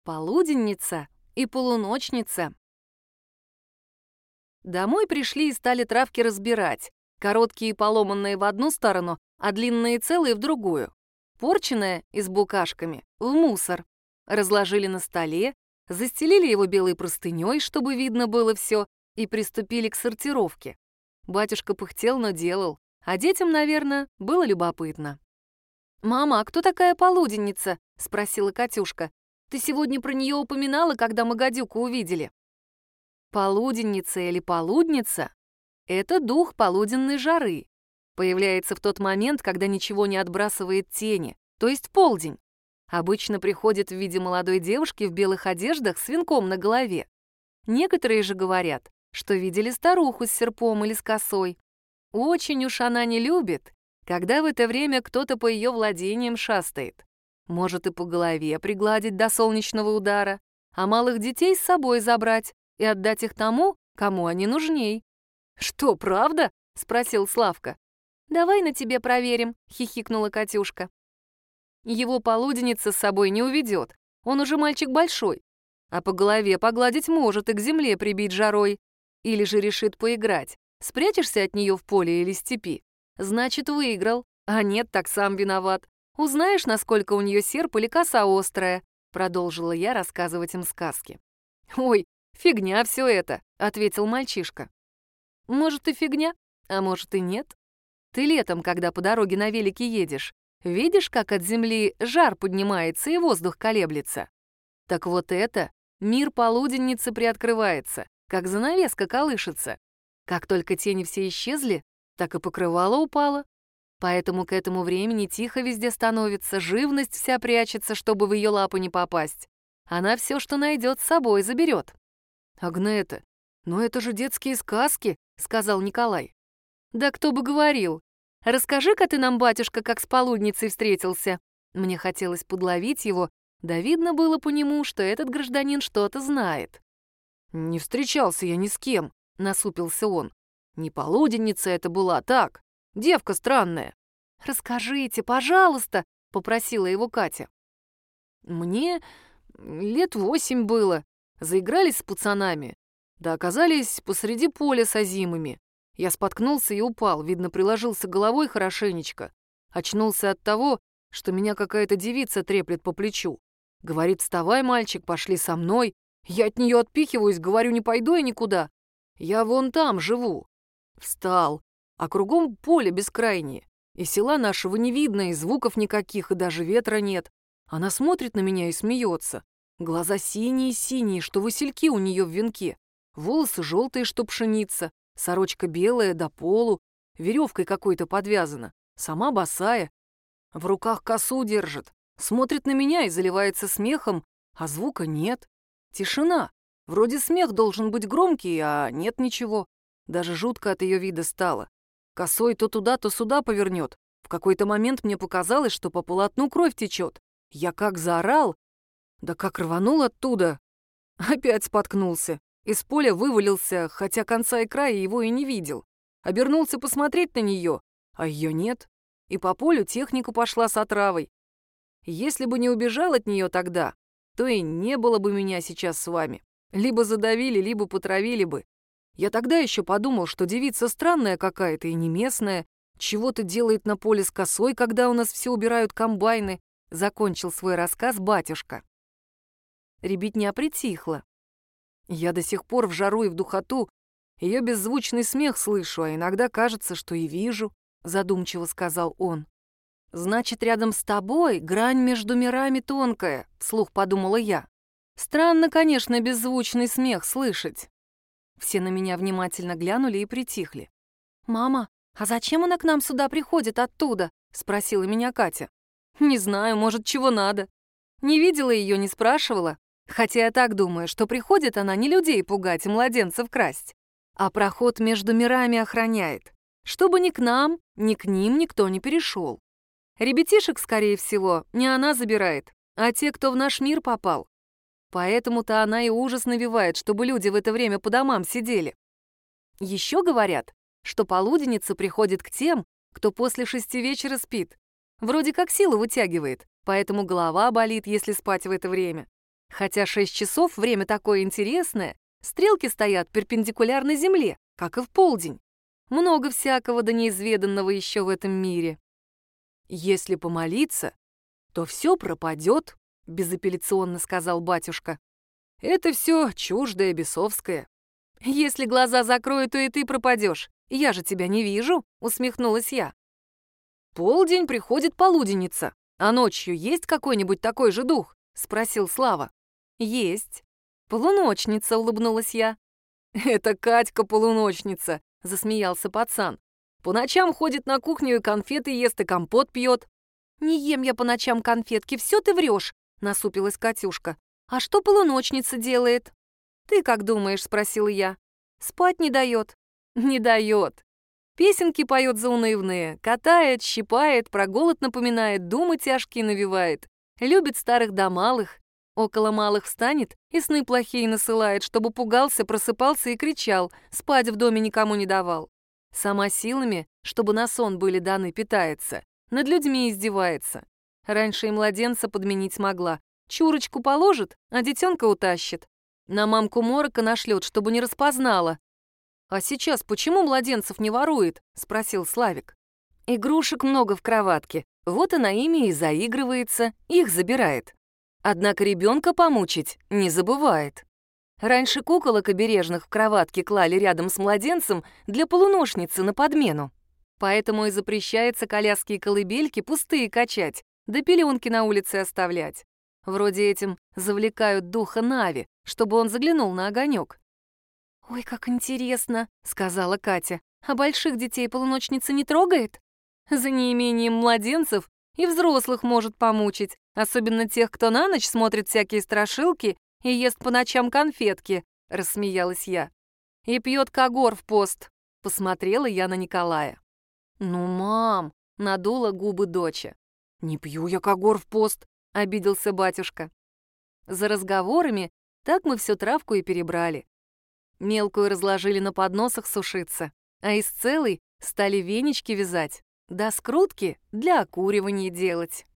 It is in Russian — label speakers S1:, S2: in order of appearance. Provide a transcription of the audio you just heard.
S1: Полуденница и полуночница. Домой пришли и стали травки разбирать. Короткие и поломанные в одну сторону, а длинные и целые в другую. Порченное и с букашками в мусор. Разложили на столе, застелили его белой простыней, чтобы видно было все, и приступили к сортировке. Батюшка пыхтел, но делал, а детям, наверное, было любопытно. «Мама, а кто такая полуденница?» — спросила Катюшка. «Ты сегодня про нее упоминала, когда мы гадюку увидели». Полуденница или полудница — это дух полуденной жары. Появляется в тот момент, когда ничего не отбрасывает тени, то есть полдень. Обычно приходит в виде молодой девушки в белых одеждах с венком на голове. Некоторые же говорят, что видели старуху с серпом или с косой. Очень уж она не любит, когда в это время кто-то по ее владениям шастает. Может и по голове пригладить до солнечного удара, а малых детей с собой забрать и отдать их тому, кому они нужней. «Что, правда?» — спросил Славка. «Давай на тебе проверим», — хихикнула Катюшка. Его полуденница с собой не уведет, он уже мальчик большой, а по голове погладить может и к земле прибить жарой. Или же решит поиграть. Спрячешься от нее в поле или степи? Значит, выиграл, а нет, так сам виноват. Узнаешь, насколько у нее серп или коса острая, продолжила я рассказывать им сказки. «Ой, фигня все это», — ответил мальчишка. «Может, и фигня, а может и нет. Ты летом, когда по дороге на велике едешь, видишь, как от земли жар поднимается и воздух колеблется? Так вот это мир полуденницы приоткрывается, как занавеска колышется. Как только тени все исчезли, так и покрывало упало. Поэтому к этому времени тихо везде становится, живность вся прячется, чтобы в ее лапы не попасть. Она все, что найдет, с собой заберет». «Агнета, но это же детские сказки», — сказал Николай. «Да кто бы говорил. Расскажи-ка ты нам, батюшка, как с полудницей встретился». Мне хотелось подловить его, да видно было по нему, что этот гражданин что-то знает. «Не встречался я ни с кем», — насупился он. «Не полуденница это была, так, девка странная». «Расскажите, пожалуйста», — попросила его Катя. «Мне лет 8 было. Заигрались с пацанами. Да оказались посреди поля с озимыми. Я споткнулся и упал, видно, приложился головой хорошенечко. Очнулся от того, что меня какая-то девица треплет по плечу. Говорит: «Вставай, мальчик, пошли со мной». Я от нее отпихиваюсь, говорю: «Не пойду я никуда. Я вон там живу». Встал, а кругом поле бескрайнее. И села нашего не видно, и звуков никаких, и даже ветра нет. Она смотрит на меня и смеется. Глаза синие-синие, что васильки у нее в венке. Волосы желтые, что пшеница. Сорочка белая до полу. Веревкой какой-то подвязана. Сама босая. В руках косу держит. Смотрит на меня и заливается смехом, а звука нет. Тишина. Вроде смех должен быть громкий, а нет ничего. Даже жутко от ее вида стало. Косой то туда, то сюда повернет. В какой-то момент мне показалось, что по полотну кровь течет. Я как заорал, да как рванул оттуда. Опять споткнулся. Из поля вывалился, хотя конца и края его и не видел. Обернулся посмотреть на нее, а ее нет. И по полю техника пошла с отравой. Если бы не убежал от нее тогда, то и не было бы меня сейчас с вами. Либо задавили, либо потравили бы. Я тогда еще подумал, что девица странная какая-то и не местная, чего-то делает на поле с косой, когда у нас все убирают комбайны. Закончил свой рассказ батюшка. Ребятня притихла. Я до сих пор в жару и в духоту ее беззвучный смех слышу, а иногда кажется, что и вижу, задумчиво сказал он. «Значит, рядом с тобой грань между мирами тонкая», — вслух подумала я. «Странно, конечно, беззвучный смех слышать». Все на меня внимательно глянули и притихли. «Мама, а зачем она к нам сюда приходит оттуда?» — спросила меня Катя. «Не знаю, может, чего надо. Не видела ее, не спрашивала. Хотя я так думаю, что приходит она не людей пугать и младенцев красть, а проход между мирами охраняет, чтобы ни к нам, ни к ним никто не перешел. Ребятишек, скорее всего, не она забирает, а те, кто в наш мир попал. Поэтому-то она и ужас навевает, чтобы люди в это время по домам сидели. Еще говорят, что полуденница приходит к тем, кто после 6 вечера спит. Вроде как силу вытягивает, поэтому голова болит, если спать в это время. Хотя 6 часов — время такое интересное, стрелки стоят перпендикулярно земле, как и в полдень. Много всякого да неизведанного еще в этом мире. Если помолиться, то все пропадет, безапелляционно сказал батюшка. Это все чуждое, бесовское. Если глаза закрою, то и ты пропадешь. Я же тебя не вижу, усмехнулась я. Полдень приходит полуденница, а ночью есть какой-нибудь такой же дух? Спросил Слава. Есть. Полуночница, улыбнулась я. Это Катька-полуночница, засмеялся пацан. По ночам ходит на кухню и конфеты ест, и компот пьет. Не ем я по ночам конфетки, все ты врешь, насупилась Катюшка. А что полуночница делает? Ты как думаешь, спросила я. Спать не дает. Не дает. Песенки поет заунывные, катает, щипает, про голод напоминает, думы тяжкие навевает. Любит старых да малых. Около малых встанет и сны плохие насылает, чтобы пугался, просыпался и кричал, спать в доме никому не давал. Сама силами, чтобы на сон были даны, питается, над людьми издевается. Раньше и младенца подменить могла. Чурочку положит, а детенка утащит. На мамку морока нашлет, чтобы не распознала. «А сейчас почему младенцев не ворует?» — спросил Славик. «Игрушек много в кроватке, вот она ими и заигрывается, их забирает. Однако ребенка помучить не забывает. Раньше куколок обережных в кроватке клали рядом с младенцем для полуношницы на подмену. Поэтому и запрещается коляски и колыбельки пустые качать, да пеленки на улице оставлять. Вроде этим завлекают духа Нави, чтобы он заглянул на огонек. «Ой, как интересно», — сказала Катя. «А больших детей полуночница не трогает? За неимением младенцев и взрослых может помучить, особенно тех, кто на ночь смотрит всякие страшилки и ест по ночам конфетки», — рассмеялась я. «И пьет когор в пост», — посмотрела я на Николая. «Ну, мам», — надула губы доча. «Не пью я когор в пост», — обиделся батюшка. За разговорами так мы всю травку и перебрали. Мелкую разложили на подносах сушиться, а из целой стали венички вязать, да скрутки для окуривания делать.